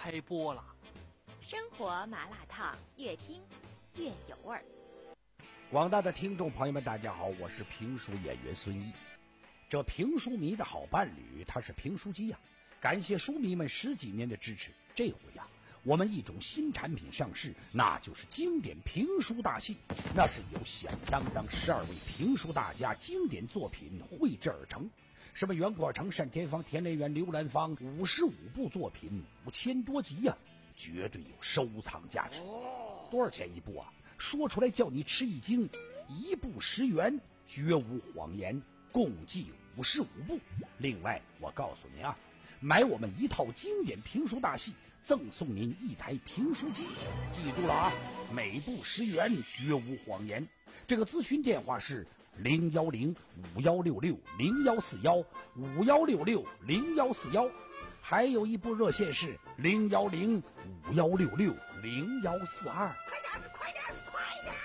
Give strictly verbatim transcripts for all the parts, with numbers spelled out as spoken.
开播了。 生活麻辣烫，越听越有味儿。 广大的听众朋友们，大家好，我是评书演员孙毅。这评书迷的好伴侣，他是评书机呀、啊。感谢书迷们十几年的支持。这回呀、啊，我们一种新产品上市，那就是经典评书大戏。那是由响当当十二位评书大家经典作品绘制而成。什么袁国成、单田芳、田连元、刘兰芳，五十五部作品，五千多集呀、啊，绝对有收藏价值。多少钱一部啊？说出来叫你吃一惊，一部十元，绝无谎言，共计五十五部。另外，我告诉您啊，买我们一套经典评书大戏，赠送您一台评书机。记住了啊，每部十元，绝无谎言。这个咨询电话是零幺零五幺六六零幺四幺五幺六六零幺四幺，还有一部热线是零幺零五幺六六零幺四二。 快点，快点，快点！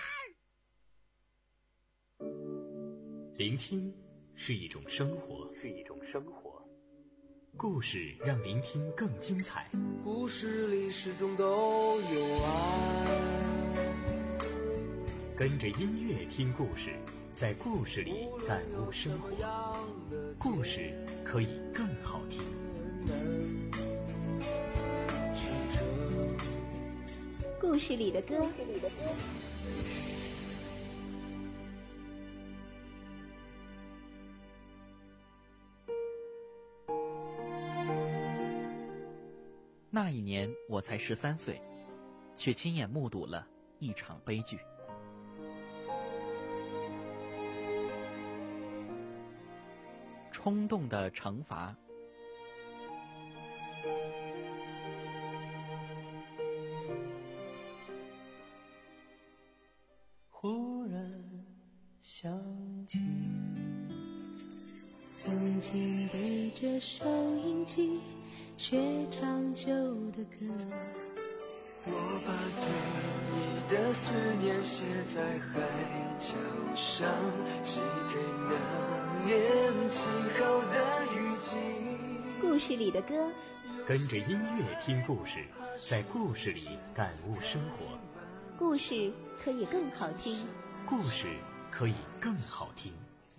聆听是一种生活，是一种生活。故事让聆听更精彩。 故事里始终都有爱。 跟着音乐听故事，在故事里感悟生活。故事可以更好听。 故事里的歌。 那一年我才十三岁，却亲眼目睹了一场悲剧。冲动的惩罚。 忽然想起， 曾经对着收音机学唱旧的歌， 我把对你的思念写在海角上，寄给那年晴好的雨季。 故事里的歌， 跟着音乐听故事，在故事里感悟生活。 故事可以更好听， 故事可以更好听。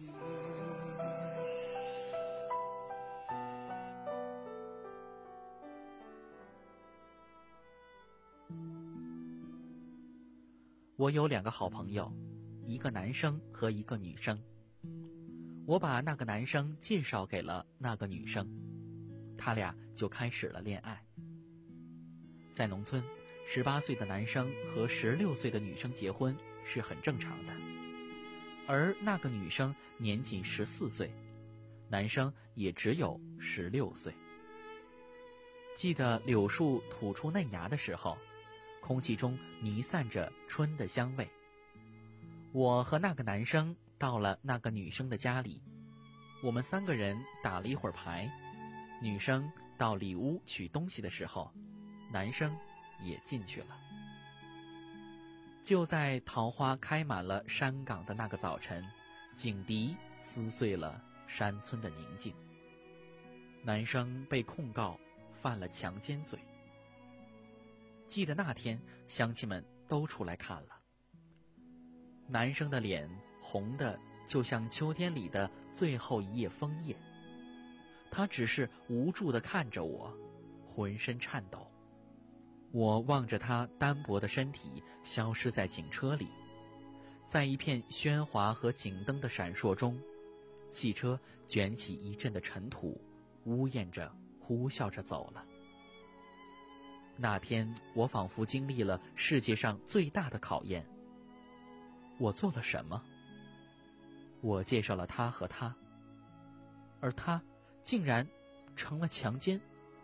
我有两个好朋友，一个男生和一个女生。我把那个男生介绍给了那个女生，他俩就开始了恋爱。在农村，十八岁的男生和十六岁的女生结婚是很正常的，而那个女生年仅十四岁，男生也只有十六岁。记得柳树吐出嫩芽的时候，空气中弥散着春的香味。我和那个男生到了那个女生的家里，我们三个人打了一会儿牌。女生到里屋取东西的时候，男生也进去了。就在桃花开满了山岗的那个早晨，警笛撕碎了山村的宁静。男生被控告犯了强奸罪。记得那天，乡亲们都出来看了。男生的脸红的就像秋天里的最后一叶枫叶，他只是无助地看着我，浑身颤抖。我望着他单薄的身体消失在警车里，在一片喧哗和警灯的闪烁中，汽车卷起一阵的尘土，呜咽着呼啸着走了。那天我仿佛经历了世界上最大的考验。我做了什么？我介绍了他和他，而他竟然成了强奸。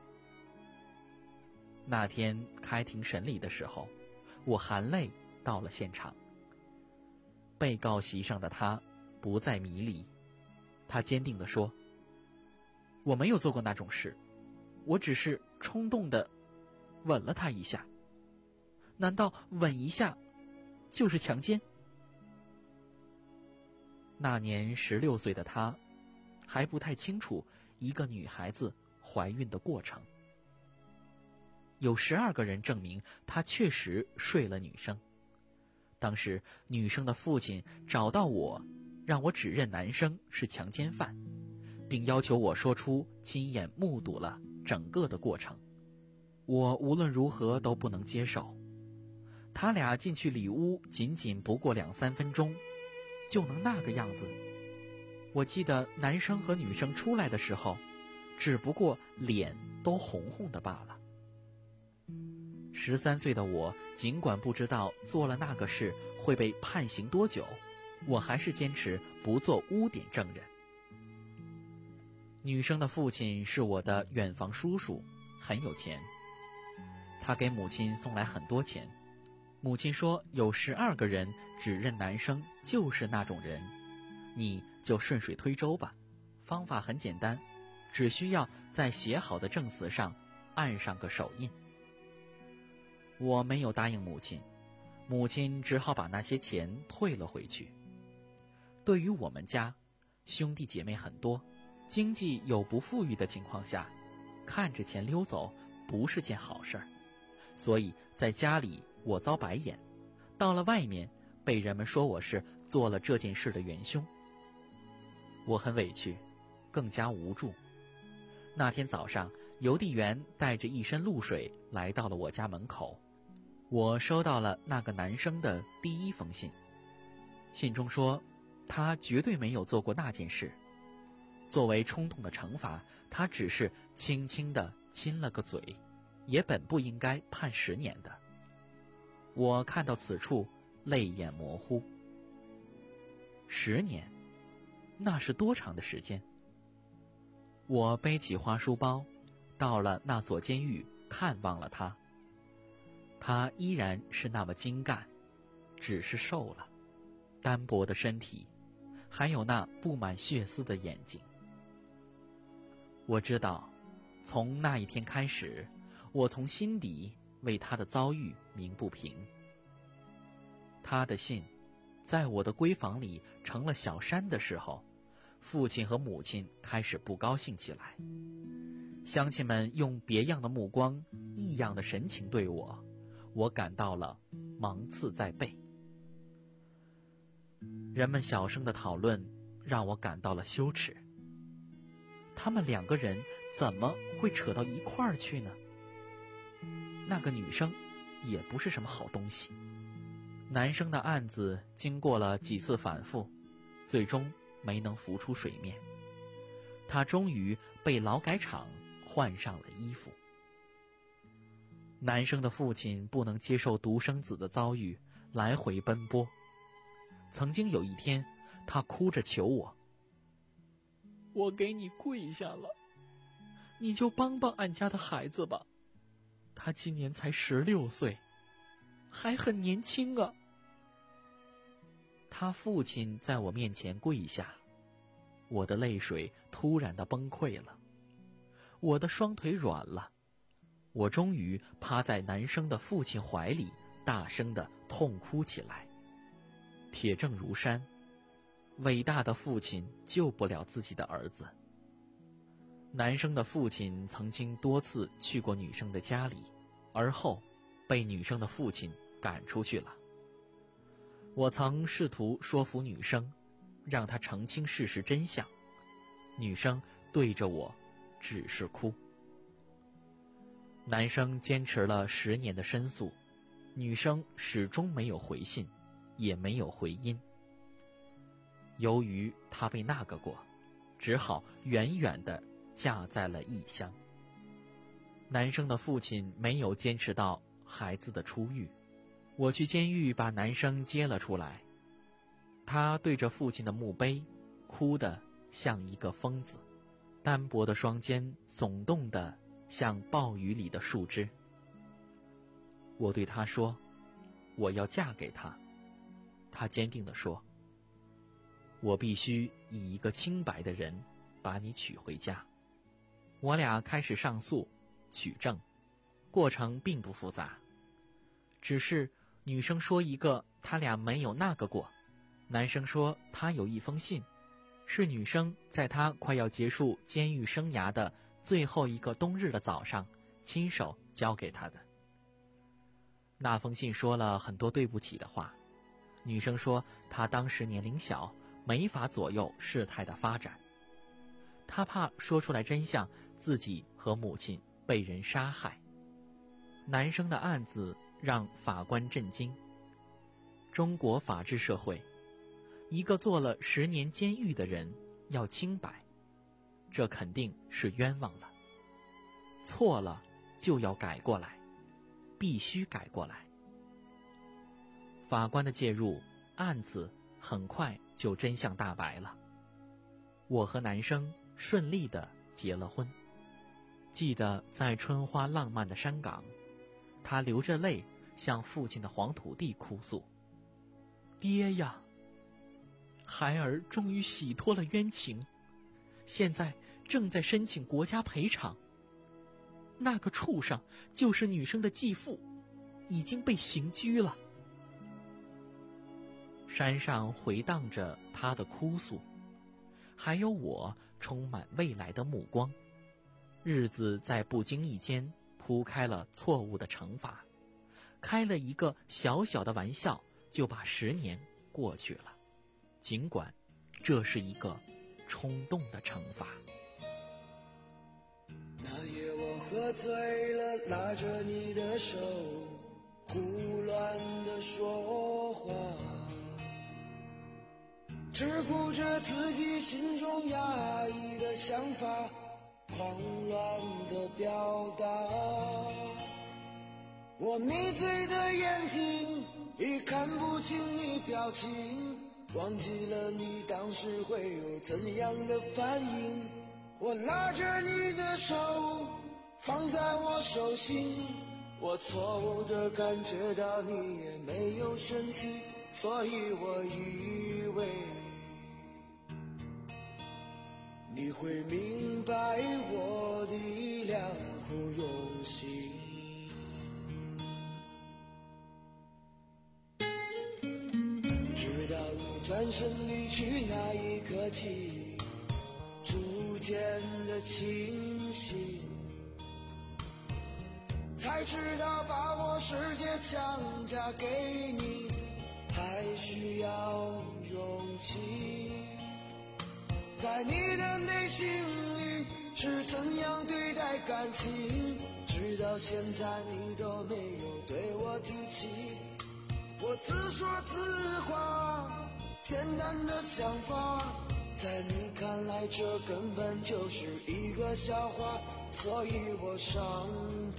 那天开庭审理的时候，我含泪到了现场。被告席上的他不再迷离，他坚定地说：我没有做过那种事，我只是冲动地吻了他一下。难道吻一下就是强奸？那年十六岁的他还不太清楚一个女孩子怀孕的过程。 有十二个人证明他确实睡了女生。当时女生的父亲找到我，让我指认男生是强奸犯，并要求我说出亲眼目睹了整个的过程。我无论如何都不能接受。他俩进去里屋仅仅不过两三分钟，就能那个样子。我记得男生和女生出来的时候，只不过脸都红红的罢了。十三岁的我，尽管不知道做了那个事会被判刑多久，我还是坚持不做污点证人。女生的父亲是我的远房叔叔，很有钱。他给母亲送来很多钱。母亲说有十二个人指认男生就是那种人，你就顺水推舟吧，方法很简单，只需要在写好的证词上按上个手印。我没有答应母亲，母亲只好把那些钱退了回去。对于我们家，兄弟姐妹很多，经济有不富裕的情况下，看着钱溜走不是件好事儿，所以在家里我遭白眼，到了外面被人们说我是做了这件事的元凶。我很委屈，更加无助。那天早上，邮递员带着一身露水来到了我家门口。我收到了那个男生的第一封信，信中说他绝对没有做过那件事，作为冲动的惩罚，他只是轻轻地亲了个嘴，也本不应该判十年的。我看到此处，泪眼模糊。十年，那是多长的时间？我背起花书包，到了那所监狱看望了他。他依然是那么精干，只是瘦了，单薄的身体，还有那布满血丝的眼睛。我知道，从那一天开始，我从心底为他的遭遇鸣不平。他的信在我的闺房里成了小山的时候，父亲和母亲开始不高兴起来。乡亲们用别样的目光、异样的神情对我，我感到了芒刺在背。人们小声的讨论让我感到了羞耻。他们两个人怎么会扯到一块儿去呢？那个女生也不是什么好东西。男生的案子经过了几次反复，最终没能浮出水面。他终于被劳改场换上了衣服。男生的父亲不能接受独生子的遭遇，来回奔波。曾经有一天，他哭着求我：“我给你跪下了，你就帮帮俺家的孩子吧，他今年才十六岁，还很年轻啊。”他父亲在我面前跪下，我的泪水突然的崩溃了，我的双腿软了，我终于趴在男生的父亲怀里，大声的痛哭起来。铁证如山，伟大的父亲救不了自己的儿子。男生的父亲曾经多次去过女生的家里，而后被女生的父亲赶出去了。我曾试图说服女生，让她澄清事实真相，女生对着我只是哭。男生坚持了十年的申诉，女生始终没有回信，也没有回音。由于她被那个过，只好远远地嫁在了异乡。男生的父亲没有坚持到孩子的出狱，我去监狱把男生接了出来。他对着父亲的墓碑，哭得像一个疯子，单薄的双肩耸动得像暴雨里的树枝。我对他说：“我要嫁给他。”他坚定地说：“我必须以一个清白的人把你娶回家。”我俩开始上诉、取证，过程并不复杂，只是女生说一个他俩没有那个过，男生说他有一封信，是女生在他快要结束监狱生涯的最后一个冬日的早上亲手交给他的。那封信说了很多对不起的话，女生说她当时年龄小，没法左右事态的发展，她怕说出来真相，自己和母亲被人杀害。男生的案子让法官震惊。中国法治社会，一个坐了十年监狱的人要清白，这肯定是冤枉了。错了就要改过来，必须改过来。法官的介入，案子很快就真相大白了。我和男生顺利地结了婚。记得在春花浪漫的山岗，他流着泪向父亲的黄土地哭诉：爹呀，孩儿终于洗脱了冤情，现在正在申请国家赔偿。那个畜生就是女生的继父，已经被刑拘了。山上回荡着他的哭诉，还有我充满未来的目光。日子在不经意间铺开了错误的惩罚，开了一个小小的玩笑，就把十年过去了。尽管这是一个冲动的惩罚。 那夜我喝醉了，拉着你的手，胡乱地说话，只顾着自己心中压抑的想法，狂乱地表达。我迷醉的眼睛已看不清你表情，忘记了你当时会有怎样的反应。我拉着你的手放在我手心，我错误地感觉到你也没有生气，所以我以为你会明白我的良苦用心。直到你转身离去那一刻起，逐渐的清醒，才知道把握世界强加给你还需要勇气。在你的内心里是怎样对待感情，直到现在你都没有对我提起。我自说自话，简单的想法，在你看来这根本就是一个笑话，所以我伤悲。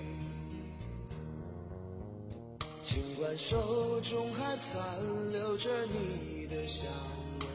尽管手中还残留着你的香味，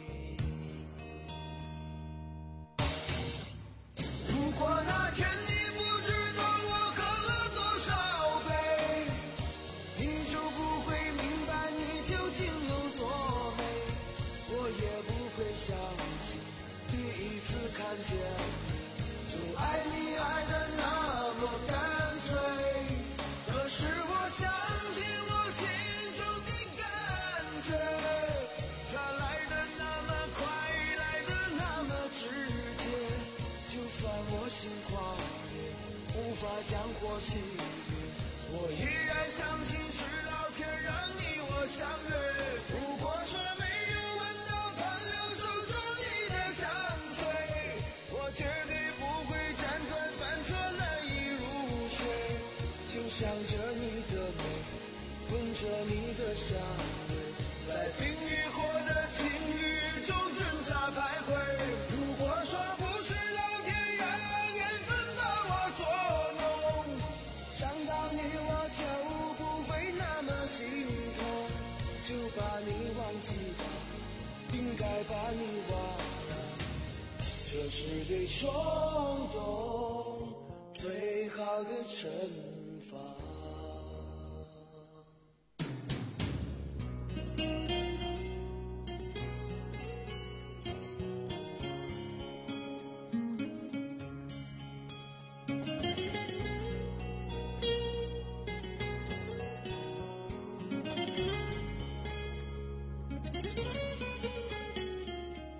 如果那天你不知道我喝了多少杯，你就不会明白你究竟有多美，我也不会相信第一次看见你就爱你爱得那么干脆。可是我相信我心中的感觉，它来得那么快，来得那么直接，就算我心狂野，无法将火熄灭，我依然相信是老天让你我相约。如果说没有闻到残留手中你的香水，我绝对不会辗转反侧难以入睡，就想着你的美，闻着你的香味，在冰与火的情欲中挣扎徘徊。如果说不是老天让缘分把我捉弄，想到你我就不会那么心痛，就把你忘记吧，应该把你忘了，这是对冲动最好的惩罚。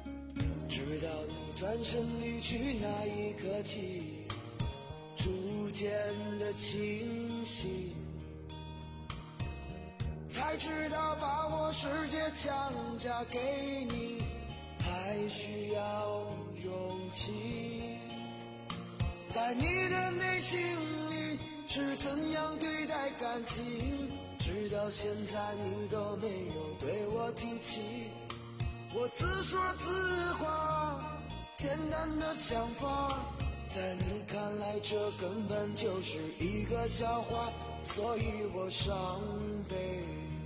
直到你转身离去那一刻起，逐渐的清醒，才知道把握世界强加给你还需要勇气。在你的内心里是怎样对待感情，直到现在你都没有对我提起。我自说自话，简单的想法，在你看来这根本就是一个笑话，所以我伤悲。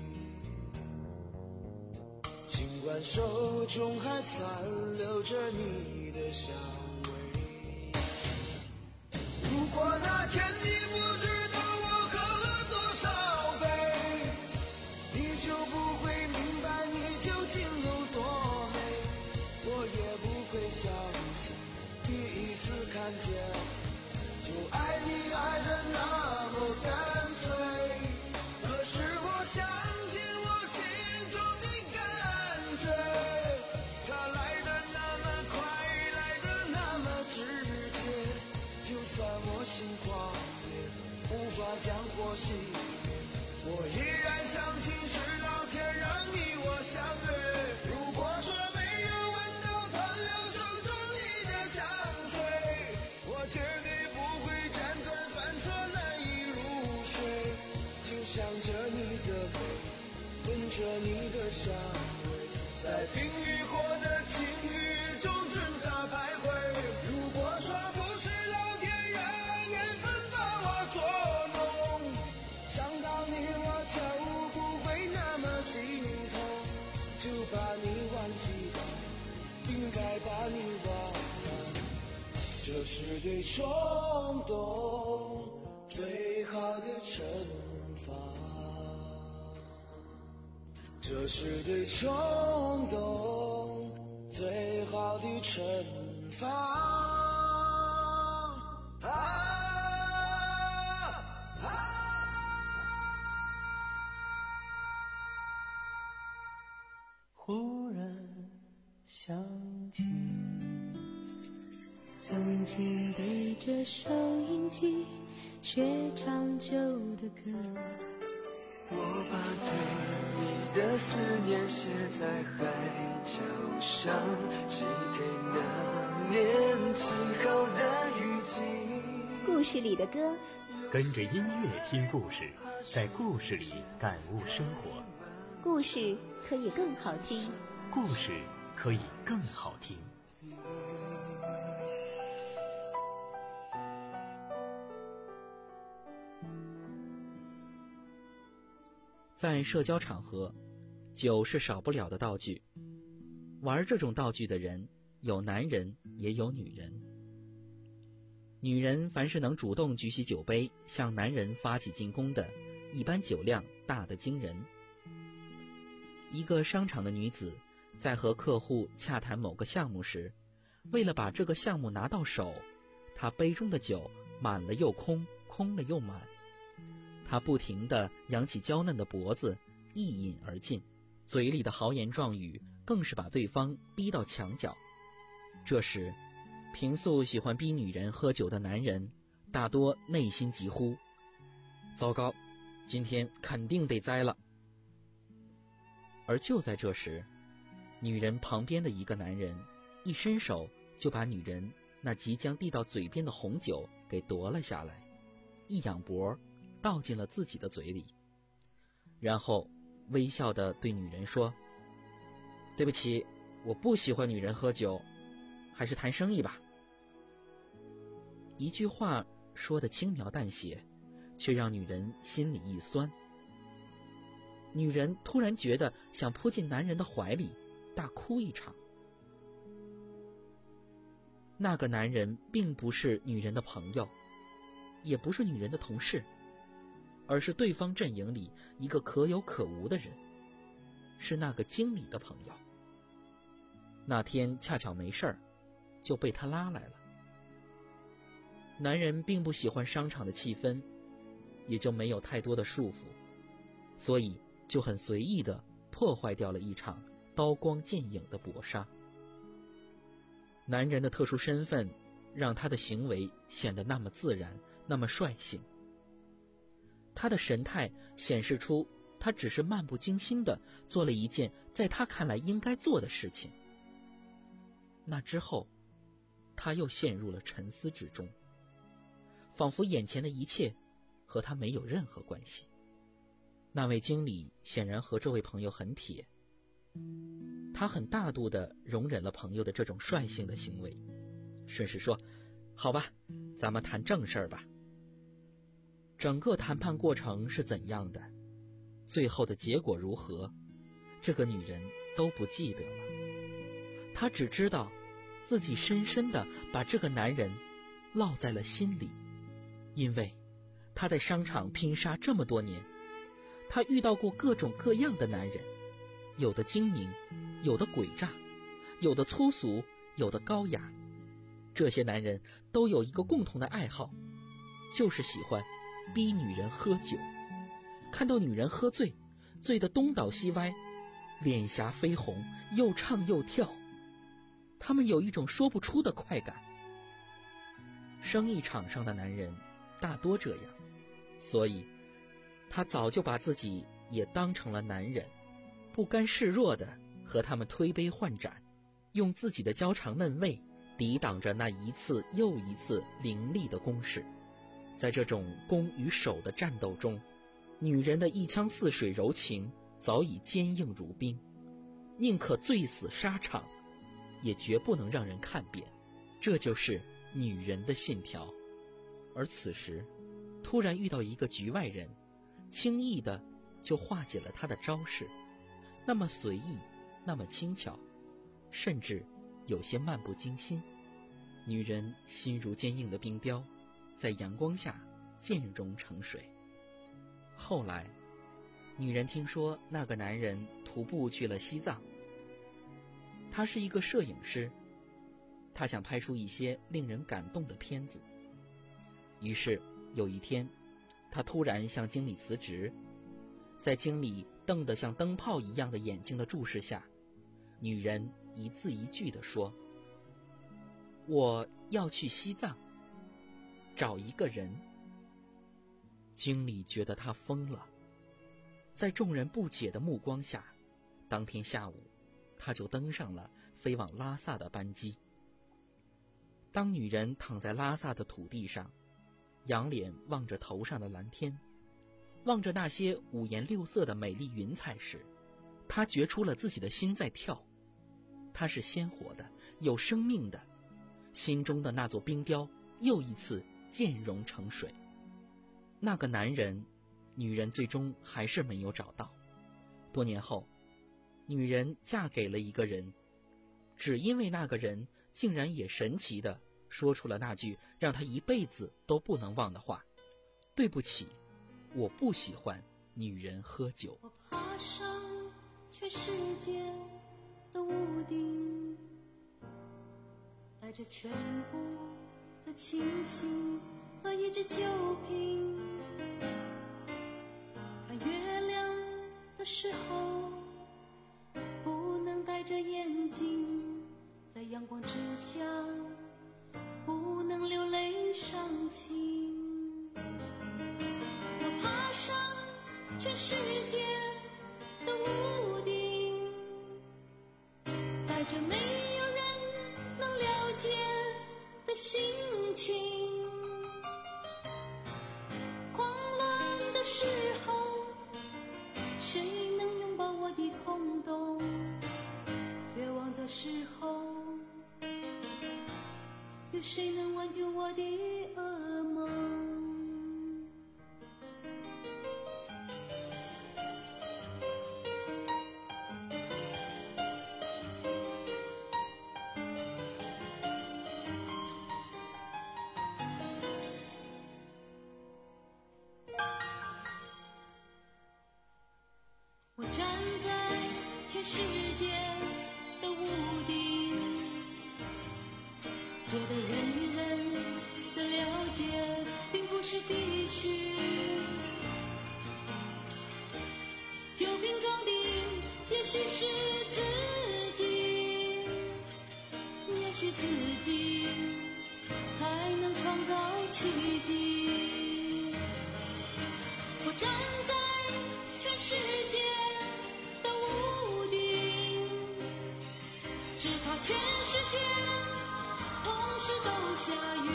尽管手中还残留着你的香味，如果那天你不知道我喝了多少杯，你就不会明白你究竟有多美，我也不会相信第一次看见就爱你爱得那么干脆。可是我相信我心中的感觉，它来得那么快，来得那么直接，就算我心狂野，无法将火熄灭，我依然相信是老天让你我相约。如果说没有闻到残留手中你的香水，我绝对不会辗转反侧难以入睡，就想着你的美，闻着你的香味，在冰与火的情欲中挣扎徘徊。如果说不是老天让缘分把我捉弄，想到你我就不会那么心痛，就把你忘记吧，应该把你忘了，这是对冲动最好的惩罚，这是对冲动最好的惩罚。啊啊忽然想起曾经对着收音机学唱旧的歌， 我把对你的思念写在海角上，寄给那年轻后的雨季。 故事里的歌， 跟着音乐听故事，在故事里感悟生活。 故事可以更好听， 故事可以更好听。 在社交场合，酒是少不了的道具。玩这种道具的人，有男人也有女人。女人凡是能主动举起酒杯向男人发起进攻的，一般酒量大得惊人。一个商场的女子在和客户洽谈某个项目时，为了把这个项目拿到手，她杯中的酒满了又空，空了又满。她不停地扬起娇嫩的脖子，一饮而尽，嘴里的豪言壮语更是把对方逼到墙角。这时，平素喜欢逼女人喝酒的男人大多内心急呼：糟糕，今天肯定得栽了。而就在这时，女人旁边的一个男人一伸手就把女人那即将递到嘴边的红酒给夺了下来，一仰脖倒进了自己的嘴里，然后微笑地对女人说：对不起，我不喜欢女人喝酒，还是谈生意吧。一句话说得轻描淡写，却让女人心里一酸。女人突然觉得想扑进男人的怀里，大哭一场。那个男人并不是女人的朋友，也不是女人的同事，而是对方阵营里一个可有可无的人，是那个经理的朋友。那天恰巧没事儿，就被他拉来了。男人并不喜欢商场的气氛，也就没有太多的束缚，所以就很随意地破坏掉了一场刀光剑影的搏杀。男人的特殊身份让他的行为显得那么自然， 那么率性。他的神态显示出他只是漫不经心地做了一件在他看来应该做的事情。那之后，他又陷入了沉思之中，仿佛眼前的一切和他没有任何关系。那位经理显然和这位朋友很铁，他很大度地容忍了朋友的这种率性的行为，顺势说：好吧，咱们谈正事儿吧。整个谈判过程是怎样的，最后的结果如何，这个女人都不记得了。她只知道自己深深地把这个男人烙在了心里，因为她在商场拼杀这么多年，她遇到过各种各样的男人，有的精明，有的诡诈，有的粗俗，有的高雅。这些男人都有一个共同的爱好，就是喜欢逼女人喝酒。看到女人喝醉，醉得东倒西歪，脸颊绯红，又唱又跳，他们有一种说不出的快感。生意场上的男人大多这样，所以他早就把自己也当成了男人，不甘示弱地和他们推杯换盏，用自己的娇肠嫩胃抵挡着那一次又一次凌厉的攻势。在这种攻与守的战斗中，女人的一腔似水柔情早已坚硬如冰，宁可醉死沙场，也绝不能让人看扁。这就是女人的信条。而此时突然遇到一个局外人，轻易的就化解了他的招式，那么随意，那么轻巧，甚至有些漫不经心。女人心如坚硬的冰雕，在阳光下渐融成水。后来女人听说那个男人徒步去了西藏，他是一个摄影师，他想拍出一些令人感动的片子。于是有一天，他突然向经理辞职。在经理瞪得像灯泡一样的眼睛的注视下，女人一字一句地说：我要去西藏找一个人。经理觉得他疯了，在众人不解的目光下，当天下午他就登上了飞往拉萨的班机。当女人躺在拉萨的土地上，仰脸望着头上的蓝天，望着那些五颜六色的美丽云彩时，她觉出了自己的心在跳。它是鲜活的，有生命的，心中的那座冰雕又一次渐融成水。那个男人，女人最终还是没有找到。多年后，女人嫁给了一个人，只因为那个人竟然也神奇地说出了那句让她一辈子都不能忘的话：对不起，我不喜欢女人喝酒。 我爬上全世界的屋顶，带着全部的清醒和一只酒瓶，看月亮的时候不能戴着眼镜，在阳光之下不能流泪伤心。我爬上全世界的屋顶，带着没有人能了解的心情，慌乱的时候谁能拥抱我的空洞，绝望的时候有谁能挽救我的噩梦。我站在全世界的屋顶，觉得人与人的了解并不是必须。酒瓶装的也许是自己，也许自己才能创造奇迹。 时都下雨。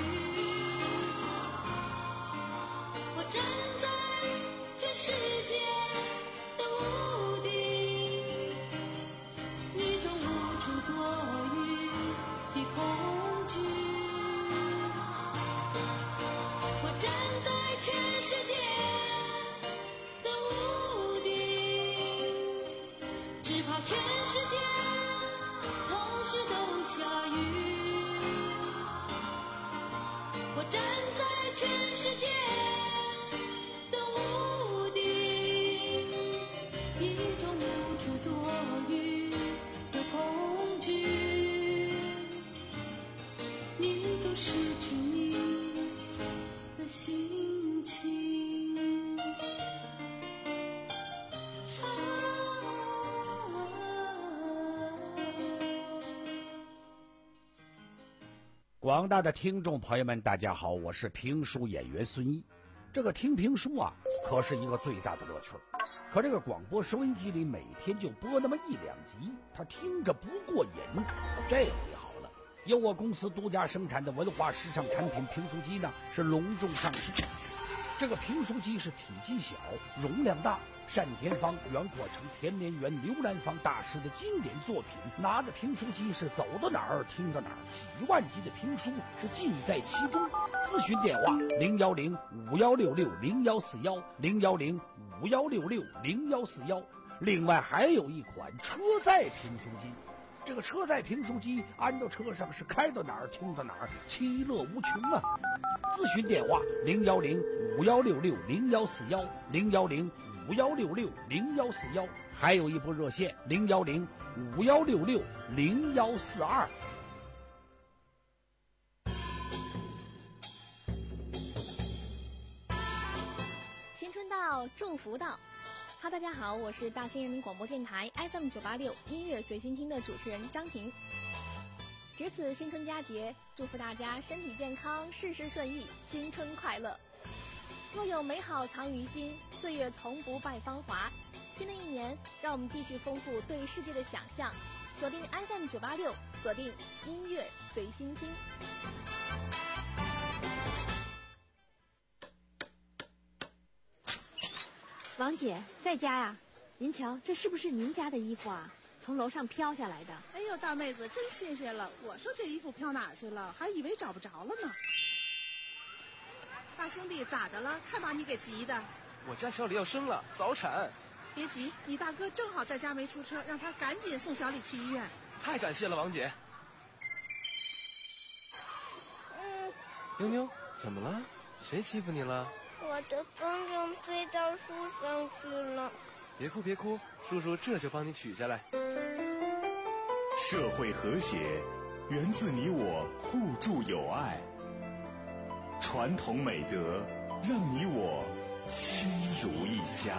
我站在全世界的屋顶，一种无处躲雨的恐惧。我站在全世界的屋顶，只怕全世界同时都下雨。我站在全世界的屋顶，一种无处躲雨的恐惧，一种失去你的心情。啊广大的听众朋友们，大家好，我是评书演员孙一。这个听评书啊，可是一个最大的乐趣。可这个广播收音机里每天就播那么一两集，他听着不过瘾。这回好了，由我公司独家生产的文化时尚产品评书机呢，是隆重上市。这个评书机是体积小，容量大，单田芳、袁阔成、田连元、刘兰芳大师的经典作品，拿着评书机是走到哪儿听到哪儿，几万集的评书是尽在其中。咨询电话零幺零五幺六六零幺四幺零幺零五幺六六零幺四幺。另外还有一款车载评书机，这个车载评书机安到车上是开到哪儿听到哪儿，其乐无穷啊！咨询电话零幺零五幺六六零幺四幺零幺零五幺六六零幺四幺，还有一部热线零幺零五幺六六零幺四二。 新春到，祝福到。哈，大家好，我是大兴人民广播电台 F M 九八六音乐随心听的主持人张婷。值此新春佳节，祝福大家身体健康，事事顺意，新春快乐。若有美好藏于心，岁月从不败芳华。新的一年，让我们继续丰富对世界的想象。锁定 F M 九八六，锁定音乐随心听。 王姐在家呀？您瞧，这是不是您家的衣服啊？从楼上飘下来的。 哎呦，大妹子真新鲜了！我说这衣服飘哪去了，还以为找不着了呢。大兄弟，咋的了？看把你给急的。 我家小李要生了，早产。 别急，你大哥正好在家没出车，让他赶紧送小李去医院。 太感谢了，王姐。 嗯， 妞妞，怎么了？谁欺负你了？ 我的风筝飞到树上去了。 别哭别哭，叔叔这就帮你取下来。 社会和谐源自你我互助友爱，传统美德让你我亲如一家。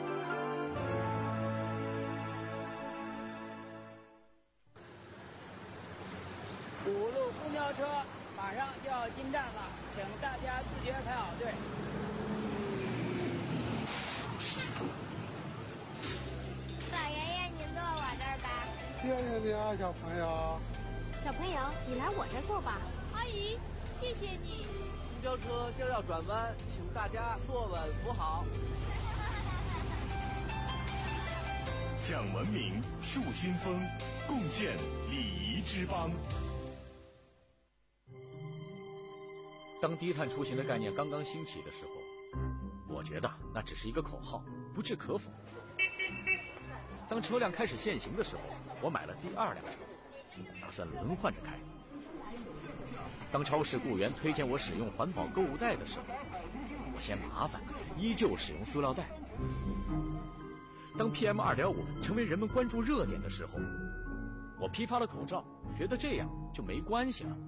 五路公交车马上就要进站了，请大家自觉排好队。 老爷爷，您坐我这儿吧。 谢谢你啊，小朋友。 小朋友，你来我这儿坐吧。 阿姨，谢谢你。 公交车就要转弯，请大家坐稳扶好。 讲文明，树新风，共建礼仪之邦。 当低碳出行的概念刚刚兴起的时候，我觉得那只是一个口号，不置可否。当车辆开始限行的时候，我买了第二辆车，打算轮换着开。当超市雇员推荐我使用环保购物袋的时候，我嫌麻烦，依旧使用塑料袋。当 P M 二点五 成为人们关注热点的时候，我批发了口罩，觉得这样就没关系了。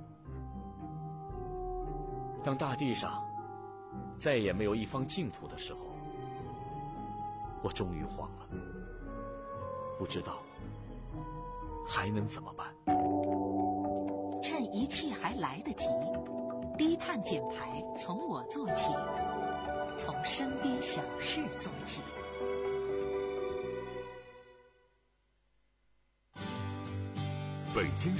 当大地上再也没有一方净土的时候，我终于慌了，不知道还能怎么办。 趁一切还来得及，低碳减排从我做起，从身边小事做起。 北京